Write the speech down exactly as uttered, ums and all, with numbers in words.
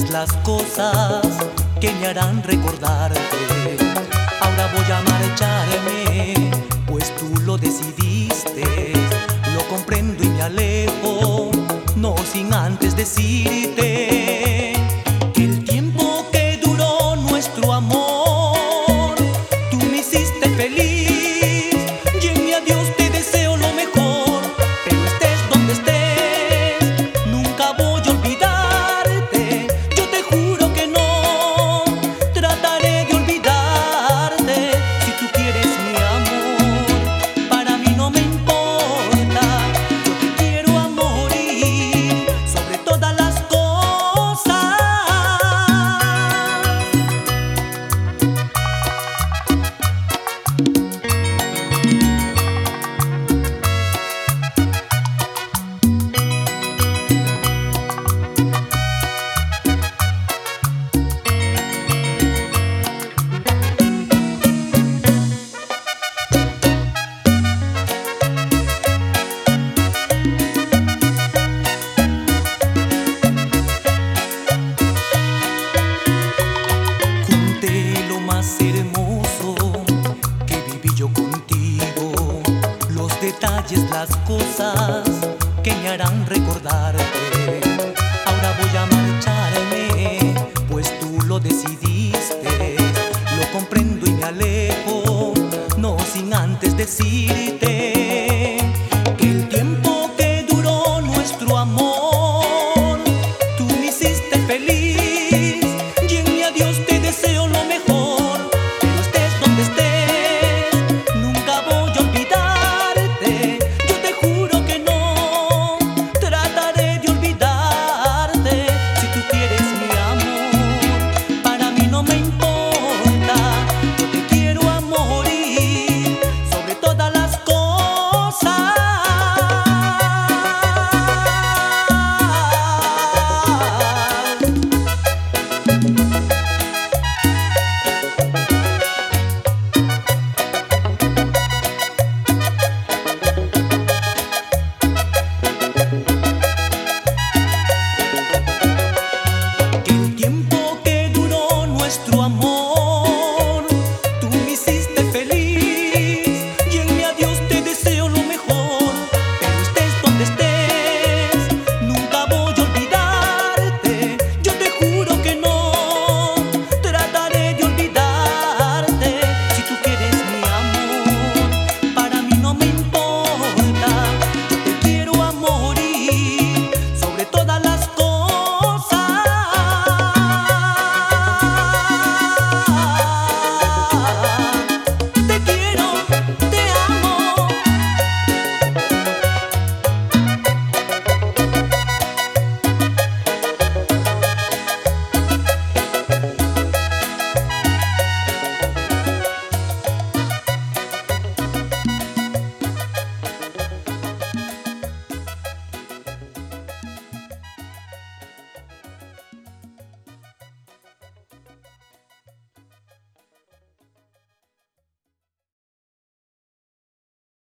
detalles, las cosas que me harán recordarte. Ahora voy a marcharme, pues tú lo decidiste. Lo comprendo y me alejo, no sin antes decirte que el tiempo que duró nuestro amor, tú me hiciste feliz, y en mi adiós te deseo lo mejor. Pero estés donde estés, nunca voy a olvidarte. Yo te juro que no trataré de olvidarte. Si tú quieres mi amor, para mí no me importa. Yo te quiero a morir sobre todas las cosas. Más hermoso que viví yo contigo, los detalles, las cosas que me harán recordarte. Ahora voy a marcharme, pues tú lo decidiste. Lo comprendo y me alejo, no sin antes decirte